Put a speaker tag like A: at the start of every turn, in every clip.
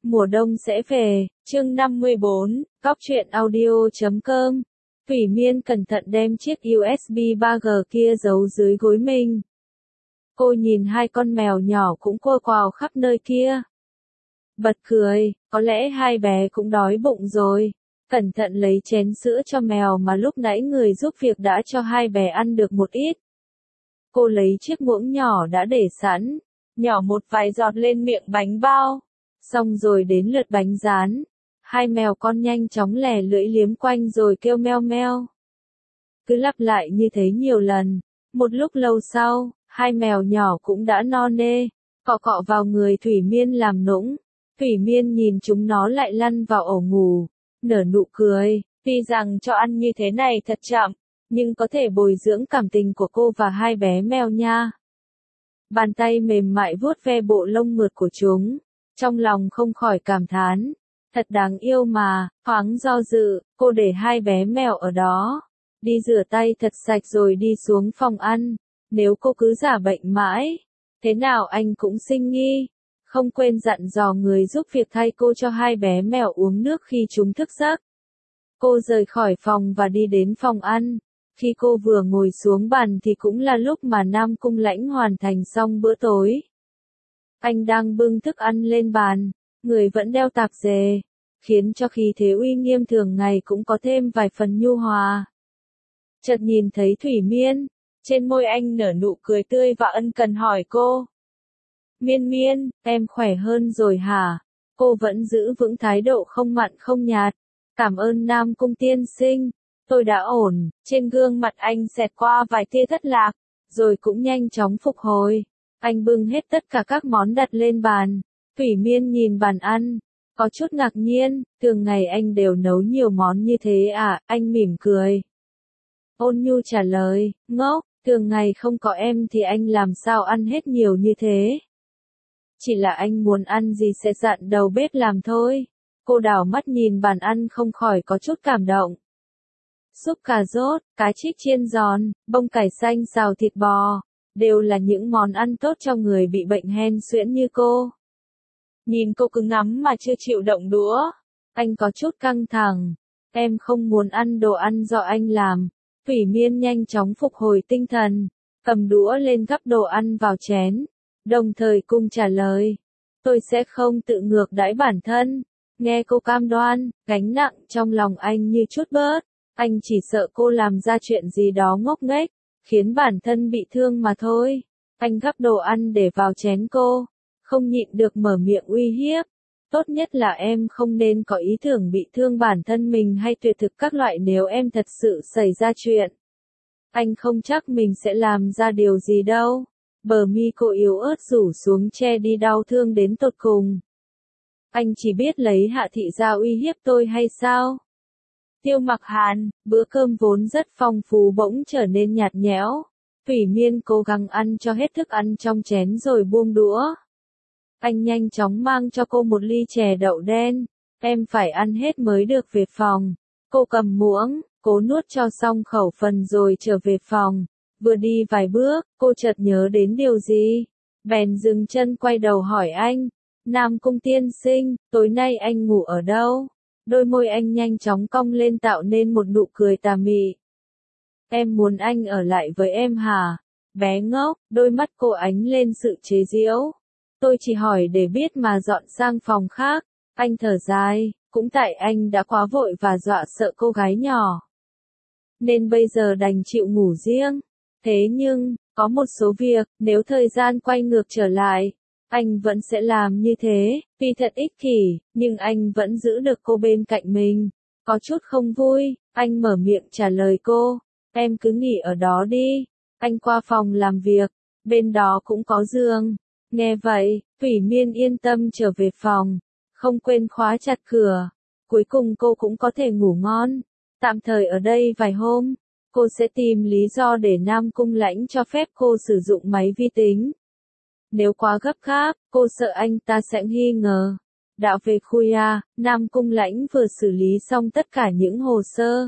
A: Mùa đông sẽ về, chương 54, Góc truyện audio.com. Thủy Miên cẩn thận đem chiếc USB 3G kia giấu dưới gối mình. Cô nhìn hai con mèo nhỏ cũng quơ quào khắp nơi kia. Bật cười, có lẽ hai bé cũng đói bụng rồi. Cẩn thận lấy chén sữa cho mèo mà lúc nãy người giúp việc đã cho hai bé ăn được một ít. Cô lấy chiếc muỗng nhỏ đã để sẵn, nhỏ một vài giọt lên miệng bánh bao. Xong rồi đến lượt bánh rán. Hai mèo con nhanh chóng lè lưỡi liếm quanh rồi kêu meo meo. Cứ lặp lại như thế nhiều lần. Một lúc lâu sau, hai mèo nhỏ cũng đã no nê, cọ cọ vào người Thủy Miên làm nũng. Thủy Miên nhìn chúng nó lại lăn vào ổ ngủ, nở nụ cười. Tuy rằng cho ăn như thế này thật chậm, nhưng có thể bồi dưỡng cảm tình của cô và hai bé mèo nha. Bàn tay mềm mại vuốt ve bộ lông mượt của chúng. Trong lòng không khỏi cảm thán, thật đáng yêu mà. Thoáng do dự, cô để hai bé mèo ở đó, đi rửa tay thật sạch rồi đi xuống phòng ăn. Nếu cô cứ giả bệnh mãi, thế nào anh cũng sinh nghi. Không quên dặn dò người giúp việc thay cô cho hai bé mèo uống nước khi chúng thức giấc. Cô rời khỏi phòng và đi đến phòng ăn. Khi cô vừa ngồi xuống bàn thì cũng là lúc mà Nam Cung Lãnh hoàn thành xong bữa tối. Anh đang bưng thức ăn lên bàn, người vẫn đeo tạp dề, khiến cho khí thế uy nghiêm thường ngày cũng có thêm vài phần nhu hòa. Chợt nhìn thấy Thủy Miên, trên môi anh nở nụ cười tươi và ân cần hỏi cô. Miên Miên, em khỏe hơn rồi hả? Cô vẫn giữ vững thái độ không mặn không nhạt. Cảm ơn Nam Cung tiên sinh, tôi đã ổn. Trên gương mặt anh xẹt qua vài tia thất lạc, rồi cũng nhanh chóng phục hồi. Anh bưng hết tất cả các món đặt lên bàn. Thủy Miên nhìn bàn ăn, có chút ngạc nhiên, thường ngày anh đều nấu nhiều món như thế à? Anh mỉm cười. Ôn nhu trả lời, ngốc, thường ngày không có em thì anh làm sao ăn hết nhiều như thế? Chỉ là anh muốn ăn gì sẽ dặn đầu bếp làm thôi. Cô đảo mắt nhìn bàn ăn không khỏi có chút cảm động. Súp cà rốt, cá trích chiên giòn, bông cải xanh xào thịt bò, đều là những món ăn tốt cho người bị bệnh hen suyễn như cô. Nhìn cô cứ ngắm mà chưa chịu động đũa, anh có chút căng thẳng. Em không muốn ăn đồ ăn do anh làm. Thủy Miên nhanh chóng phục hồi tinh thần, cầm đũa lên gắp đồ ăn vào chén, đồng thời cung trả lời. Tôi sẽ không tự ngược đãi bản thân. Nghe cô cam đoan, gánh nặng trong lòng anh như chút bớt. Anh chỉ sợ cô làm ra chuyện gì đó ngốc nghếch, khiến bản thân bị thương mà thôi. Anh gắp đồ ăn để vào chén cô, không nhịn được mở miệng uy hiếp. Tốt nhất là em không nên có ý tưởng bị thương bản thân mình hay tuyệt thực các loại nếu em thật sự xảy ra chuyện. Anh không chắc mình sẽ làm ra điều gì đâu. Bờ mi cô yếu ớt rủ xuống che đi đau thương đến tột cùng. Anh chỉ biết lấy Hạ thị ra uy hiếp tôi hay sao? Tiêu Mặc Hàn, bữa cơm vốn rất phong phú bỗng trở nên nhạt nhẽo. Thủy Miên cố gắng ăn cho hết thức ăn trong chén rồi buông đũa. Anh nhanh chóng mang cho cô một ly chè đậu đen. Em phải ăn hết mới được về phòng. Cô cầm muỗng, cố nuốt cho xong khẩu phần rồi trở về phòng. Vừa đi vài bước, cô chợt nhớ đến điều gì. Bèn dừng chân quay đầu hỏi anh. Nam Cung tiên sinh, tối nay anh ngủ ở đâu? Đôi môi anh nhanh chóng cong lên tạo nên một nụ cười tà mị. Em muốn anh ở lại với em hả? Bé ngốc, đôi mắt cô ánh lên sự chế giễu. Tôi chỉ hỏi để biết mà dọn sang phòng khác. Anh thở dài, cũng tại anh đã quá vội và dọa sợ cô gái nhỏ. Nên bây giờ đành chịu ngủ riêng. Thế nhưng, có một số việc, nếu thời gian quay ngược trở lại, anh vẫn sẽ làm như thế. Tuy thật ích kỷ, nhưng anh vẫn giữ được cô bên cạnh mình. Có chút không vui, anh mở miệng trả lời cô. Em cứ nghỉ ở đó đi. Anh qua phòng làm việc, bên đó cũng có giường. Nghe vậy, Thủy Miên yên tâm trở về phòng, không quên khóa chặt cửa. Cuối cùng cô cũng có thể ngủ ngon. Tạm thời ở đây vài hôm, cô sẽ tìm lý do để Nam Cung Lãnh cho phép cô sử dụng máy vi tính. Nếu quá gấp gáp, cô sợ anh ta sẽ nghi ngờ. Đạo về khuya, Nam Cung Lãnh vừa xử lý xong tất cả những hồ sơ.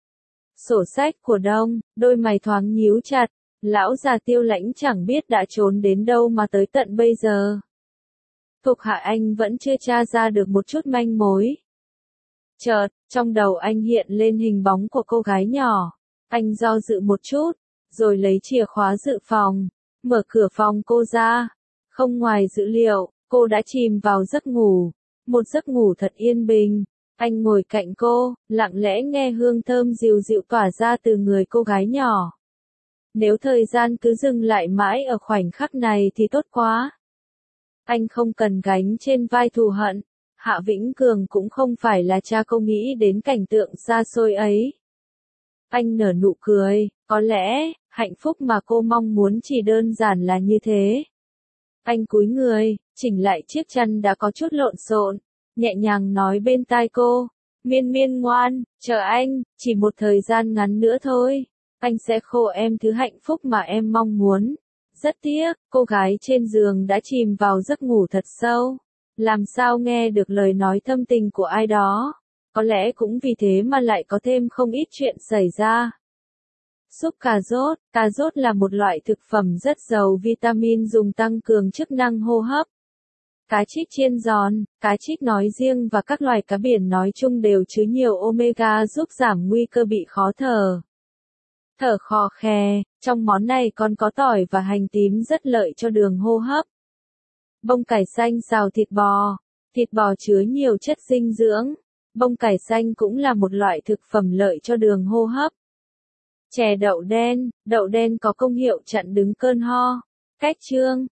A: Sổ sách của Đông, đôi mày thoáng nhíu chặt. Lão già Tiêu Lãnh chẳng biết đã trốn đến đâu mà tới tận bây giờ. Thuộc hạ anh vẫn chưa tra ra được một chút manh mối. Chợt, trong đầu anh hiện lên hình bóng của cô gái nhỏ. Anh do dự một chút, rồi lấy chìa khóa dự phòng, mở cửa phòng cô ra. Không ngoài dữ liệu, cô đã chìm vào giấc ngủ. Một giấc ngủ thật yên bình. Anh ngồi cạnh cô, lặng lẽ nghe hương thơm dịu dịu tỏa ra từ người cô gái nhỏ. Nếu thời gian cứ dừng lại mãi ở khoảnh khắc này thì tốt quá. Anh không cần gánh trên vai thù hận. Hạ Vĩnh Cường cũng không phải là cha cô nghĩ đến cảnh tượng xa xôi ấy. Anh nở nụ cười, có lẽ, hạnh phúc mà cô mong muốn chỉ đơn giản là như thế. Anh cúi người, chỉnh lại chiếc chăn đã có chút lộn xộn, nhẹ nhàng nói bên tai cô, Miên Miên ngoan, chờ anh, chỉ một thời gian ngắn nữa thôi, anh sẽ khô em thứ hạnh phúc mà em mong muốn. Rất tiếc, cô gái trên giường đã chìm vào giấc ngủ thật sâu, làm sao nghe được lời nói thâm tình của ai đó, có lẽ cũng vì thế mà lại có thêm không ít chuyện xảy ra. Súp cà rốt là một loại thực phẩm rất giàu vitamin dùng tăng cường chức năng hô hấp. Cá trích chiên giòn, cá trích nói riêng và các loài cá biển nói chung đều chứa nhiều omega giúp giảm nguy cơ bị khó thở. Thở khò khè, trong món này còn có tỏi và hành tím rất lợi cho đường hô hấp. Bông cải xanh xào thịt bò chứa nhiều chất dinh dưỡng. Bông cải xanh cũng là một loại thực phẩm lợi cho đường hô hấp. Chè đậu đen có công hiệu chặn đứng cơn ho. Cách chương,